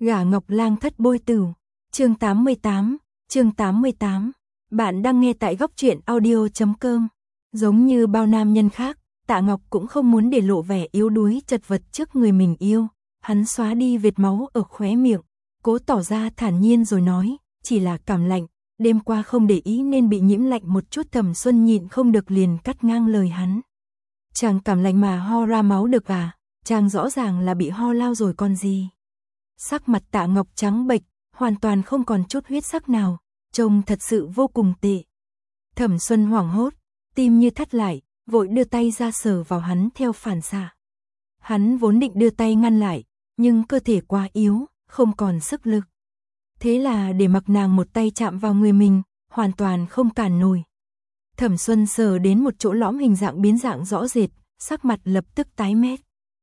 Gả Ngọc Lang thất bôi tửu, chương 88. Bạn đang nghe tại góc truyện audio.com. Giống như bao nam nhân khác, Tạ Ngọc cũng không muốn để lộ vẻ yếu đuối chật vật trước người mình yêu. Hắn xóa đi vệt máu ở khóe miệng, cố tỏ ra thản nhiên rồi nói, chỉ là cảm lạnh, đêm qua không để ý nên bị nhiễm lạnh một chút. Thẩm Xuân nhịn không được liền cắt ngang lời hắn. Chàng cảm lạnh mà ho ra máu được à? Chàng rõ ràng là bị ho lao rồi còn gì. Sắc mặt Tạ Ngọc trắng bệch, hoàn toàn không còn chút huyết sắc nào, trông thật sự vô cùng tệ. Thẩm Xuân hoảng hốt, tim như thắt lại, vội đưa tay ra sờ vào hắn theo phản xạ. Hắn vốn định đưa tay ngăn lại, nhưng cơ thể quá yếu, không còn sức lực. Thế là để mặc nàng một tay chạm vào người mình, hoàn toàn không cản nổi. Thẩm Xuân sờ đến một chỗ lõm hình dạng biến dạng rõ rệt, sắc mặt lập tức tái mét.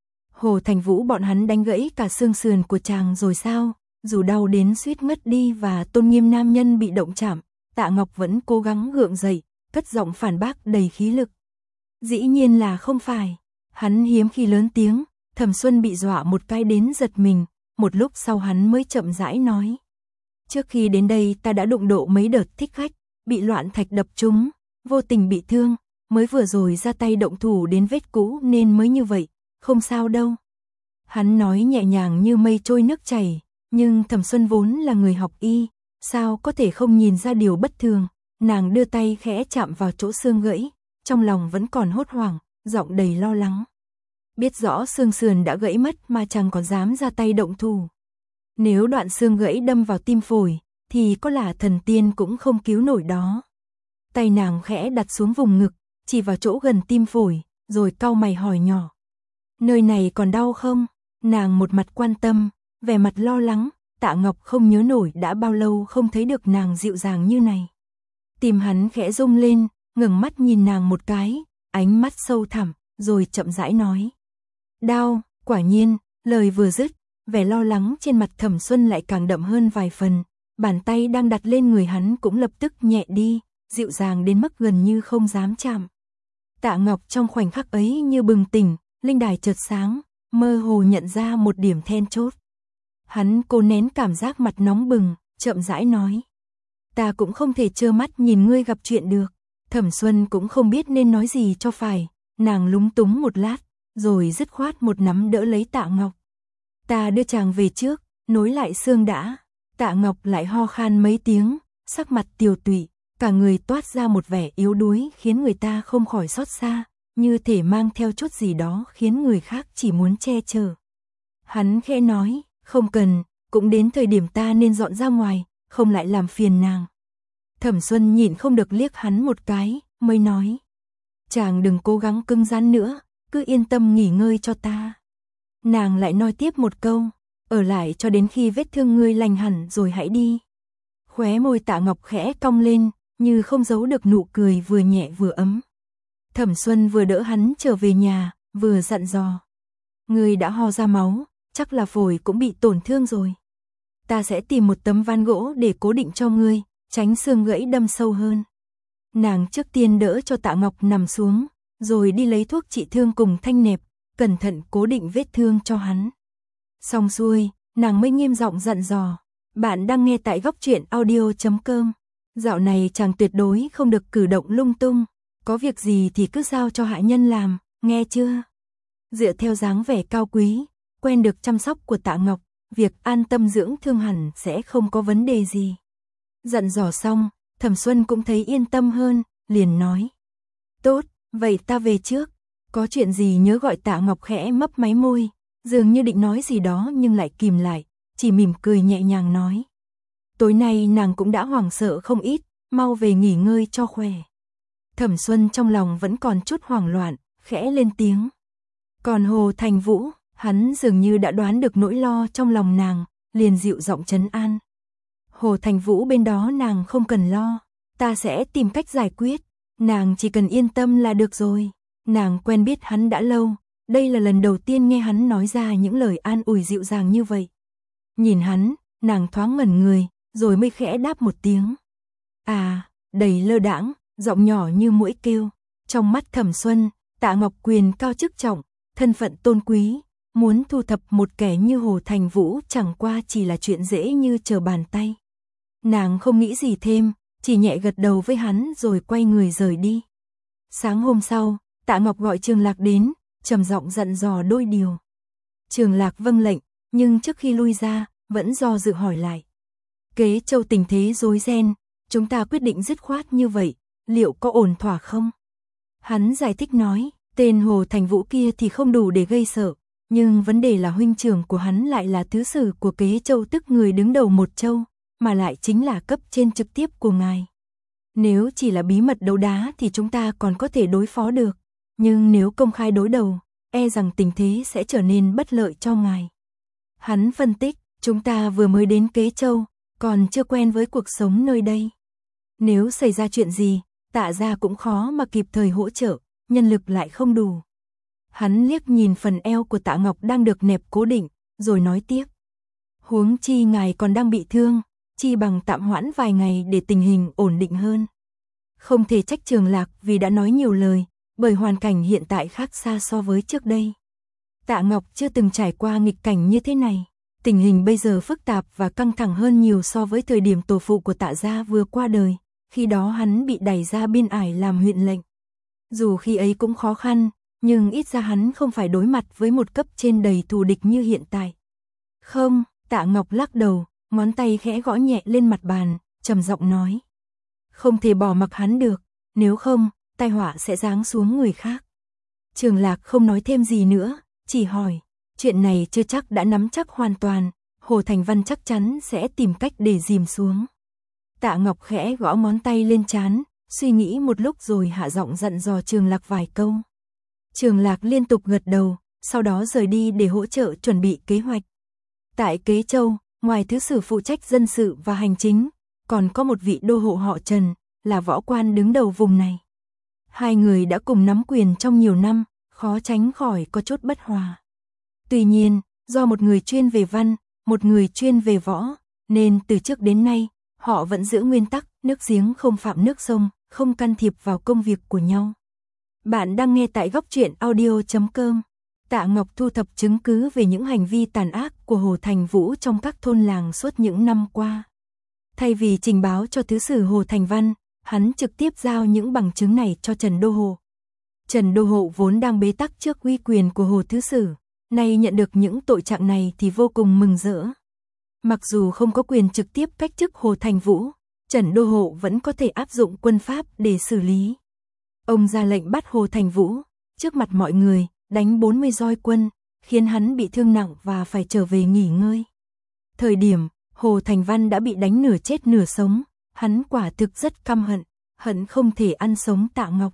Hồ Thành Vũ bọn hắn đánh gãy cả xương sườn của chàng rồi sao? Dù đau đến suýt ngất đi và tôn nghiêm nam nhân bị động chạm, Tạ Ngọc vẫn cố gắng gượng dậy, cất giọng phản bác đầy khí lực. Dĩ nhiên là không phải. Hắn hiếm khi lớn tiếng, Thẩm Xuân bị dọa một cái đến giật mình, một lúc sau hắn mới chậm rãi nói. Trước khi đến đây ta đã đụng độ mấy đợt thích khách, bị loạn thạch đập trúng, vô tình bị thương, mới vừa rồi ra tay động thủ đến vết cũ nên mới như vậy, không sao đâu. Hắn nói nhẹ nhàng như mây trôi nước chảy, nhưng Thẩm Xuân vốn là người học y, sao có thể không nhìn ra điều bất thường. Nàng đưa tay khẽ chạm vào chỗ xương gãy, trong lòng vẫn còn hốt hoảng, giọng đầy lo lắng. Biết rõ xương sườn đã gãy mất mà chẳng còn dám ra tay động thủ. Nếu đoạn xương gãy đâm vào tim phổi, thì có là thần tiên cũng không cứu nổi đó. Tay nàng khẽ đặt xuống vùng ngực, chỉ vào chỗ gần tim phổi, rồi cau mày hỏi nhỏ. Nơi này còn đau không? Nàng một mặt quan tâm, vẻ mặt lo lắng. Tạ Ngọc không nhớ nổi đã bao lâu không thấy được nàng dịu dàng như này. Tim hắn khẽ rung lên, ngẩng mắt nhìn nàng một cái, ánh mắt sâu thẳm, rồi chậm rãi nói. Đau, quả nhiên. Lời vừa dứt, vẻ lo lắng trên mặt Thẩm Xuân lại càng đậm hơn vài phần. Bàn tay đang đặt lên người hắn cũng lập tức nhẹ đi, dịu dàng đến mức gần như không dám chạm. Tạ Ngọc trong khoảnh khắc ấy như bừng tỉnh, linh đài chợt sáng, mơ hồ nhận ra một điểm then chốt. Hắn cố nén cảm giác mặt nóng bừng, chậm rãi nói. Ta cũng không thể trơ mắt nhìn ngươi gặp chuyện được. Thẩm Xuân cũng không biết nên nói gì cho phải, nàng lúng túng một lát, rồi dứt khoát một nắm đỡ lấy Tạ Ngọc. Ta đưa chàng về trước, nối lại xương đã. Tạ Ngọc lại ho khan mấy tiếng, sắc mặt tiều tụy, cả người toát ra một vẻ yếu đuối khiến người ta không khỏi xót xa, như thể mang theo chút gì đó khiến người khác chỉ muốn che chở. Hắn khẽ nói, không cần, cũng đến thời điểm ta nên dọn ra ngoài, không lại làm phiền nàng. Thẩm Xuân nhịn không được liếc hắn một cái, mới nói. Chàng đừng cố gắng cứng rắn nữa, cứ yên tâm nghỉ ngơi cho ta. Nàng lại nói tiếp một câu, ở lại cho đến khi vết thương ngươi lành hẳn rồi hãy đi. Khóe môi Tạ Ngọc khẽ cong lên, như không giấu được nụ cười vừa nhẹ vừa ấm. Thẩm Xuân vừa đỡ hắn trở về nhà, vừa dặn dò. Ngươi đã ho ra máu, chắc là phổi cũng bị tổn thương rồi. Ta sẽ tìm một tấm ván gỗ để cố định cho ngươi, tránh xương gãy đâm sâu hơn. Nàng trước tiên đỡ cho Tạ Ngọc nằm xuống, rồi đi lấy thuốc trị thương cùng thanh nẹp, cẩn thận cố định vết thương cho hắn. Xong xuôi, nàng mới nghiêm giọng dặn dò. Bạn đang nghe tại góc truyện audio.com. Dạo này chàng tuyệt đối không được cử động lung tung, có việc gì thì cứ giao cho hạ nhân làm, nghe chưa? Dựa theo dáng vẻ cao quý, quen được chăm sóc của Tạ Ngọc, việc an tâm dưỡng thương hẳn sẽ không có vấn đề gì. Dặn dò xong, Thẩm Xuân cũng thấy yên tâm hơn, liền nói. Tốt, vậy ta về trước, có chuyện gì nhớ gọi. Tạ Ngọc khẽ mấp máy môi, dường như định nói gì đó nhưng lại kìm lại, chỉ mỉm cười nhẹ nhàng nói. Tối nay nàng cũng đã hoảng sợ không ít, mau về nghỉ ngơi cho khỏe. Thẩm Xuân trong lòng vẫn còn chút hoảng loạn, khẽ lên tiếng. Còn Hồ Thành Vũ, hắn dường như đã đoán được nỗi lo trong lòng nàng, liền dịu giọng trấn an. Hồ Thành Vũ bên đó nàng không cần lo, ta sẽ tìm cách giải quyết, nàng chỉ cần yên tâm là được rồi. Nàng quen biết hắn đã lâu, đây là lần đầu tiên nghe hắn nói ra những lời an ủi dịu dàng như vậy. Nhìn hắn, nàng thoáng ngẩn người, rồi mới khẽ đáp một tiếng. À, đầy lơ đãng, giọng nhỏ như muỗi kêu. Trong mắt Thẩm Xuân, Tạ Ngọc quyền cao chức trọng, thân phận tôn quý, muốn thu thập một kẻ như Hồ Thành Vũ chẳng qua chỉ là chuyện dễ như trở bàn tay. Nàng không nghĩ gì thêm, chỉ nhẹ gật đầu với hắn rồi quay người rời đi. Sáng hôm sau, Tạ Ngọc gọi Trường Lạc đến, trầm giọng dặn dò đôi điều. Trường Lạc vâng lệnh, nhưng trước khi lui ra, vẫn do dự hỏi lại. Kế Châu tình thế rối ren, chúng ta quyết định dứt khoát như vậy, liệu có ổn thỏa không? Hắn giải thích nói, tên Hồ Thành Vũ kia thì không đủ để gây sợ, nhưng vấn đề là huynh trưởng của hắn lại là thứ sử của Kế Châu, tức người đứng đầu một châu, mà lại chính là cấp trên trực tiếp của ngài. Nếu chỉ là bí mật đấu đá thì chúng ta còn có thể đối phó được, nhưng nếu công khai đối đầu, e rằng tình thế sẽ trở nên bất lợi cho ngài. Hắn phân tích, chúng ta vừa mới đến Kế Châu, còn chưa quen với cuộc sống nơi đây. Nếu xảy ra chuyện gì, Tạ gia cũng khó mà kịp thời hỗ trợ, nhân lực lại không đủ. Hắn liếc nhìn phần eo của Tạ Ngọc đang được nẹp cố định, rồi nói tiếp. Huống chi ngài còn đang bị thương, chi bằng tạm hoãn vài ngày để tình hình ổn định hơn. Không thể trách Trường Lạc vì đã nói nhiều lời, bởi hoàn cảnh hiện tại khác xa so với trước đây. Tạ Ngọc chưa từng trải qua nghịch cảnh như thế này. Tình hình bây giờ phức tạp và căng thẳng hơn nhiều so với thời điểm tổ phụ của Tạ gia vừa qua đời, khi đó hắn bị đẩy ra biên ải làm huyện lệnh. Dù khi ấy cũng khó khăn, nhưng ít ra hắn không phải đối mặt với một cấp trên đầy thù địch như hiện tại. Không, Tạ Ngọc lắc đầu, ngón tay khẽ gõ nhẹ lên mặt bàn, trầm giọng nói. Không thể bỏ mặc hắn được, nếu không, tai họa sẽ giáng xuống người khác. Trường Lạc không nói thêm gì nữa, chỉ hỏi. Chuyện này chưa chắc đã nắm chắc hoàn toàn, Hồ Thành Văn chắc chắn sẽ tìm cách để dìm xuống. Tạ Ngọc khẽ gõ ngón tay lên trán, suy nghĩ một lúc rồi hạ giọng dặn dò Trường Lạc vài câu. Trường Lạc liên tục gật đầu, sau đó rời đi để hỗ trợ chuẩn bị kế hoạch. Tại Kế Châu, ngoài thứ sử phụ trách dân sự và hành chính, còn có một vị đô hộ họ Trần, là võ quan đứng đầu vùng này. Hai người đã cùng nắm quyền trong nhiều năm, khó tránh khỏi có chút bất hòa. Tuy nhiên, do một người chuyên về văn, một người chuyên về võ, nên từ trước đến nay, họ vẫn giữ nguyên tắc nước giếng không phạm nước sông, không can thiệp vào công việc của nhau. Bạn đang nghe tại góc truyện audio.com. Tạ Ngọc thu thập chứng cứ về những hành vi tàn ác của Hồ Thành Vũ trong các thôn làng suốt những năm qua. Thay vì trình báo cho thứ sử Hồ Thành Văn, hắn trực tiếp giao những bằng chứng này cho Trần Đô Hộ. Trần Đô Hộ vốn đang bế tắc trước uy quyền của Hồ thứ sử, nay nhận được những tội trạng này thì vô cùng mừng rỡ. Mặc dù không có quyền trực tiếp cách chức Hồ Thành Vũ, Trần Đô Hộ vẫn có thể áp dụng quân pháp để xử lý. Ông ra lệnh bắt Hồ Thành Vũ, trước mặt mọi người, đánh 40 roi quân, khiến hắn bị thương nặng và phải trở về nghỉ ngơi. Thời điểm, Hồ Thành Văn đã bị đánh nửa chết nửa sống, hắn quả thực rất căm hận, hận không thể ăn sống Tạ Ngọc.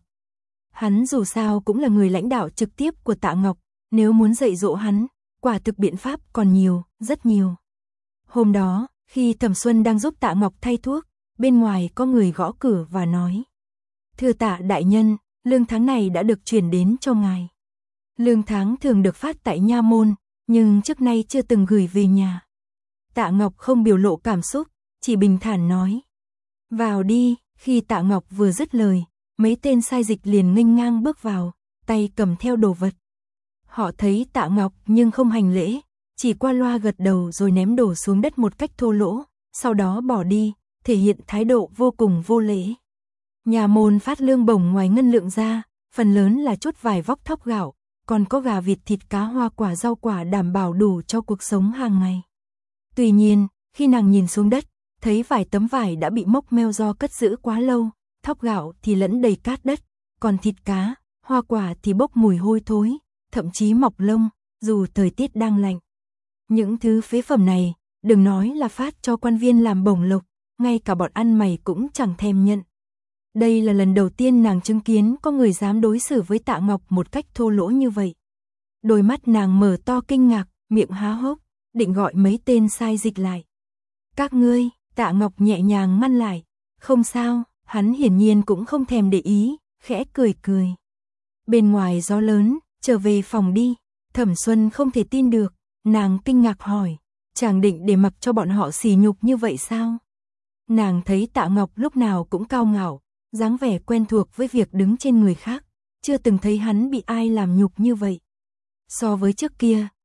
Hắn dù sao cũng là người lãnh đạo trực tiếp của Tạ Ngọc, nếu muốn dạy dỗ hắn, quả thực biện pháp còn nhiều, rất nhiều. Hôm đó, khi Thẩm Xuân đang giúp Tạ Ngọc thay thuốc, bên ngoài có người gõ cửa và nói. Thưa Tạ đại nhân, lương tháng này đã được chuyển đến cho ngài. Lương tháng thường được phát tại nha môn, nhưng trước nay chưa từng gửi về nhà. Tạ Ngọc không biểu lộ cảm xúc, chỉ bình thản nói. Vào đi, khi Tạ Ngọc vừa dứt lời, mấy tên sai dịch liền nghênh ngang bước vào, tay cầm theo đồ vật. Họ thấy Tạ Ngọc nhưng không hành lễ, chỉ qua loa gật đầu rồi ném đồ xuống đất một cách thô lỗ, sau đó bỏ đi, thể hiện thái độ vô cùng vô lễ. Nhà môn phát lương bổng ngoài ngân lượng ra, phần lớn là chút vài vóc thóc gạo, còn có gà vịt thịt cá hoa quả rau quả đảm bảo đủ cho cuộc sống hàng ngày. Tuy nhiên, khi nàng nhìn xuống đất, thấy vài tấm vải đã bị mốc meo do cất giữ quá lâu, thóc gạo thì lẫn đầy cát đất, còn thịt cá, hoa quả thì bốc mùi hôi thối, thậm chí mọc lông, dù thời tiết đang lạnh. Những thứ phế phẩm này, đừng nói là phát cho quan viên làm bổng lộc, ngay cả bọn ăn mày cũng chẳng thèm nhận. Đây là lần đầu tiên nàng chứng kiến có người dám đối xử với Tạ Ngọc một cách thô lỗ như vậy. Đôi mắt nàng mở to kinh ngạc, miệng há hốc, định gọi mấy tên sai dịch lại. Các ngươi, Tạ Ngọc nhẹ nhàng ngăn lại. Không sao, hắn hiển nhiên cũng không thèm để ý, khẽ cười cười. Bên ngoài gió lớn, trở về phòng đi. Thẩm Xuân không thể tin được, nàng kinh ngạc hỏi. Chàng định để mặc cho bọn họ sỉ nhục như vậy sao? Nàng thấy Tạ Ngọc lúc nào cũng cao ngạo, dáng vẻ quen thuộc với việc đứng trên người khác, chưa từng thấy hắn bị ai làm nhục như vậy. So với trước kia,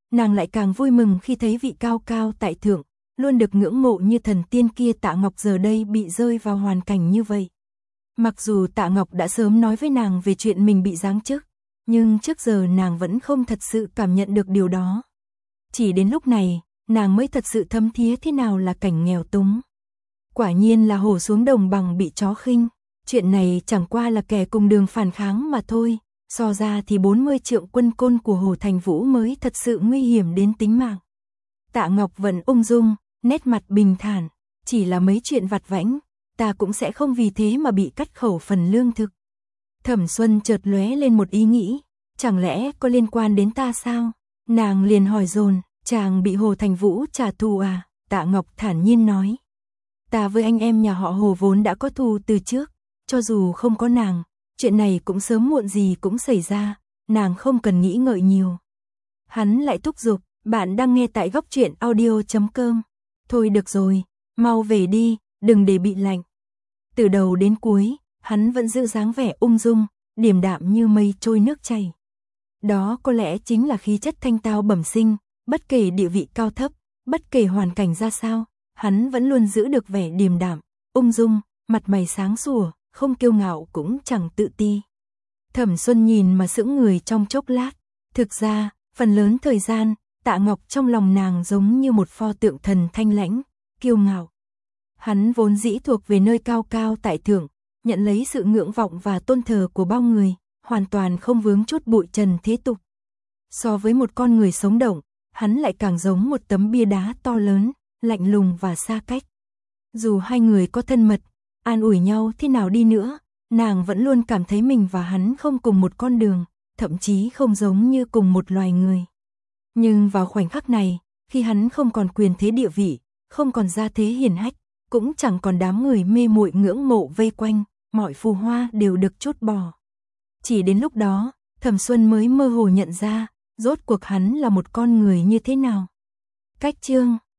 nàng lại càng vui mừng khi thấy vị cao cao tại thượng, luôn được ngưỡng mộ như thần tiên kia Tạ Ngọc giờ đây bị rơi vào hoàn cảnh như vậy. Mặc dù Tạ Ngọc đã sớm nói với nàng về chuyện mình bị giáng chức, nhưng trước giờ nàng vẫn không thật sự cảm nhận được điều đó. Chỉ đến lúc này, nàng mới thật sự thấm thía thế nào là cảnh nghèo túng. Quả nhiên là hổ xuống đồng bằng bị chó khinh, chuyện này chẳng qua là kẻ cùng đường phản kháng mà thôi, so ra thì 40 trượng quân côn của Hồ Thành Vũ mới thật sự nguy hiểm đến tính mạng. Tạ Ngọc vẫn ung dung, nét mặt bình thản, chỉ là mấy chuyện vặt vãnh, ta cũng sẽ không vì thế mà bị cắt khẩu phần lương thực. Thẩm Xuân chợt lóe lên một ý nghĩ, chẳng lẽ có liên quan đến ta sao? Nàng liền hỏi dồn, chàng bị Hồ Thành Vũ trả thù à? Tạ Ngọc thản nhiên nói. Ta với anh em nhà họ Hồ vốn đã có thù từ trước, cho dù không có nàng, chuyện này cũng sớm muộn gì cũng xảy ra, nàng không cần nghĩ ngợi nhiều. Hắn lại thúc giục, bạn đang nghe tại góc truyện audio.com. Thôi được rồi, mau về đi, đừng để bị lạnh. Từ đầu đến cuối, hắn vẫn giữ dáng vẻ ung dung, điềm đạm như mây trôi nước chảy. Đó có lẽ chính là khí chất thanh tao bẩm sinh, bất kể địa vị cao thấp, bất kể hoàn cảnh ra sao, hắn vẫn luôn giữ được vẻ điềm đạm, ung dung, mặt mày sáng sủa, không kiêu ngạo cũng chẳng tự ti. Thẩm Xuân nhìn mà sững người trong chốc lát, thực ra, phần lớn thời gian, Tạ Ngọc trong lòng nàng giống như một pho tượng thần thanh lãnh, kiêu ngạo. Hắn vốn dĩ thuộc về nơi cao cao tại thượng, nhận lấy sự ngưỡng vọng và tôn thờ của bao người, hoàn toàn không vướng chút bụi trần thế tục. So với một con người sống động, hắn lại càng giống một tấm bia đá to lớn, lạnh lùng và xa cách. Dù hai người có thân mật, an ủi nhau thế nào đi nữa, nàng vẫn luôn cảm thấy mình và hắn không cùng một con đường, thậm chí không giống như cùng một loài người. Nhưng vào khoảnh khắc này, khi hắn không còn quyền thế địa vị, không còn gia thế hiển hách, cũng chẳng còn đám người mê muội ngưỡng mộ vây quanh, mọi phù hoa đều được chốt bỏ. Chỉ đến lúc đó, Thẩm Xuân mới mơ hồ nhận ra, rốt cuộc hắn là một con người như thế nào. Cách chương